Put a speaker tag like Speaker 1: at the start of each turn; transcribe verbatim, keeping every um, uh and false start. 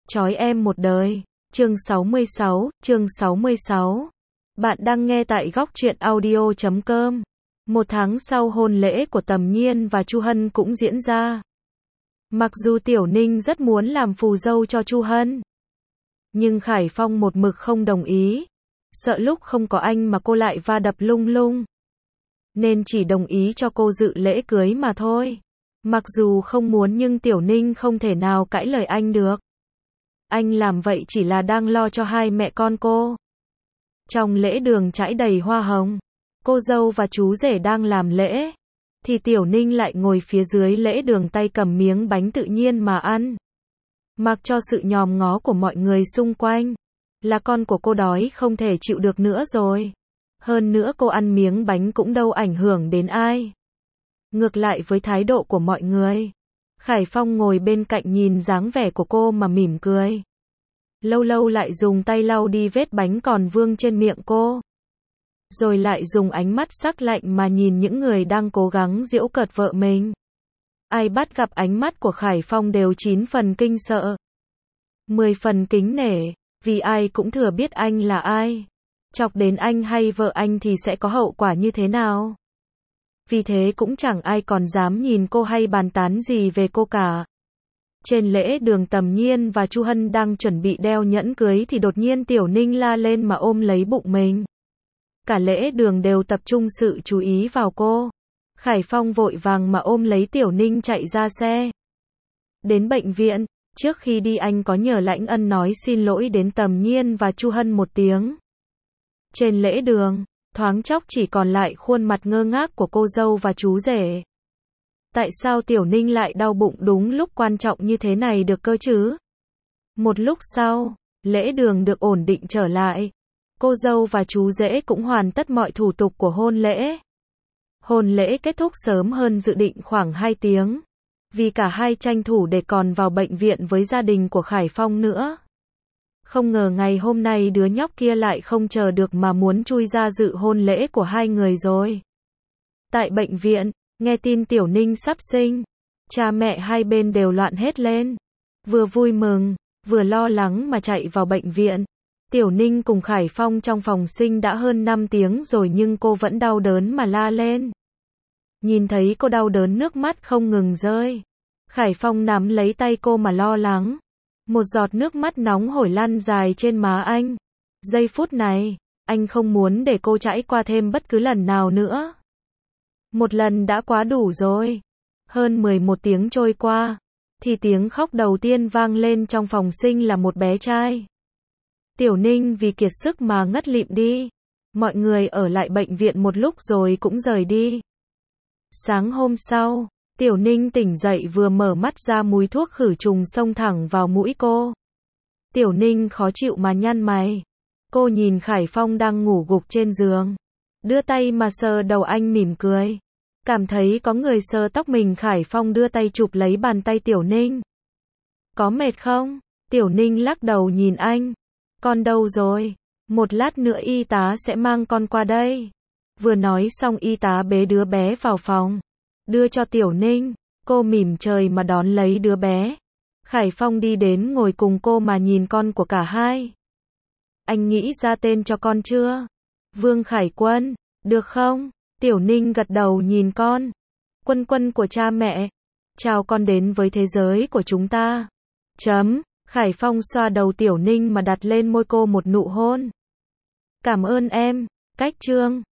Speaker 1: Chói em một đời. Chương sáu mươi sáu, chương sáu mươi sáu. Bạn đang nghe tại góc truyện audio chấm com. Một tháng sau hôn lễ của Tầm Nhiên và Chu Hân cũng diễn ra. Mặc dù Tiểu Ninh rất muốn làm phù dâu cho Chu Hân, nhưng Khải Phong một mực không đồng ý. Sợ lúc không có anh mà cô lại va đập lung lung, nên chỉ đồng ý cho cô dự lễ cưới mà thôi. Mặc dù không muốn nhưng Tiểu Ninh không thể nào cãi lời anh được. Anh làm vậy chỉ là đang lo cho hai mẹ con cô. Trong lễ đường trải đầy hoa hồng, cô dâu và chú rể đang làm lễ, thì Tiểu Ninh lại ngồi phía dưới lễ đường tay cầm miếng bánh tự nhiên mà ăn. Mặc cho sự nhòm ngó của mọi người xung quanh, là con của cô đói không thể chịu được nữa rồi. Hơn nữa cô ăn miếng bánh cũng đâu ảnh hưởng đến ai. Ngược lại với thái độ của mọi người, Khải Phong ngồi bên cạnh nhìn dáng vẻ của cô mà mỉm cười. Lâu lâu lại dùng tay lau đi vết bánh còn vương trên miệng cô. Rồi lại dùng ánh mắt sắc lạnh mà nhìn những người đang cố gắng giễu cợt vợ mình. Ai bắt gặp ánh mắt của Khải Phong đều chín phần kinh sợ, mười phần kính nể, vì ai cũng thừa biết anh là ai. Chọc đến anh hay vợ anh thì sẽ có hậu quả như thế nào. Vì thế cũng chẳng ai còn dám nhìn cô hay bàn tán gì về cô cả. Trên lễ đường Tầm Nhiên và Chu Hân đang chuẩn bị đeo nhẫn cưới thì đột nhiên Tiểu Ninh la lên mà ôm lấy bụng mình. Cả lễ đường đều tập trung sự chú ý vào cô. Khải Phong vội vàng mà ôm lấy Tiểu Ninh chạy ra xe. Đến bệnh viện, trước khi đi anh có nhờ Lãnh Ân nói xin lỗi đến Tầm Nhiên và Chu Hân một tiếng. Trên lễ đường, thoáng chốc chỉ còn lại khuôn mặt ngơ ngác của cô dâu và chú rể. Tại sao Tiểu Ninh lại đau bụng đúng lúc quan trọng như thế này được cơ chứ? Một lúc sau, lễ đường được ổn định trở lại. Cô dâu và chú rể cũng hoàn tất mọi thủ tục của hôn lễ. Hôn lễ kết thúc sớm hơn dự định khoảng hai tiếng. Vì cả hai tranh thủ để còn vào bệnh viện với gia đình của Khải Phong nữa. Không ngờ ngày hôm nay đứa nhóc kia lại không chờ được mà muốn chui ra dự hôn lễ của hai người rồi. Tại bệnh viện, nghe tin Tiểu Ninh sắp sinh, cha mẹ hai bên đều loạn hết lên. Vừa vui mừng, vừa lo lắng mà chạy vào bệnh viện. Tiểu Ninh cùng Khải Phong trong phòng sinh đã hơn năm tiếng rồi nhưng cô vẫn đau đớn mà la lên. Nhìn thấy cô đau đớn nước mắt không ngừng rơi. Khải Phong nắm lấy tay cô mà lo lắng. Một giọt nước mắt nóng hổi lăn dài trên má anh. Giây phút này, anh không muốn để cô trải qua thêm bất cứ lần nào nữa. Một lần đã quá đủ rồi. Hơn mười một tiếng trôi qua, thì tiếng khóc đầu tiên vang lên trong phòng sinh là một bé trai. Tiểu Ninh vì kiệt sức mà ngất lịm đi. Mọi người ở lại bệnh viện một lúc rồi cũng rời đi. Sáng hôm sau, Tiểu Ninh tỉnh dậy vừa mở mắt ra mùi thuốc khử trùng xông thẳng vào mũi cô. Tiểu Ninh khó chịu mà nhăn mày. Cô nhìn Khải Phong đang ngủ gục trên giường. Đưa tay mà sờ đầu anh mỉm cười. Cảm thấy có người sờ tóc mình, Khải Phong đưa tay chụp lấy bàn tay Tiểu Ninh. Có mệt không? Tiểu Ninh lắc đầu nhìn anh. Con đâu rồi? Một lát nữa y tá sẽ mang con qua đây. Vừa nói xong y tá bế đứa bé vào phòng. Đưa cho Tiểu Ninh. Cô mỉm cười mà đón lấy đứa bé. Khải Phong đi đến ngồi cùng cô mà nhìn con của cả hai. Anh nghĩ ra tên cho con chưa? Vương Khải Quân, được không? Tiểu Ninh gật đầu nhìn con. Quân Quân của cha mẹ. Chào con đến với thế giới của chúng ta. Chấm. Khải Phong xoa đầu Tiểu Ninh mà đặt lên môi cô một nụ hôn. Cảm ơn em. Cách chương.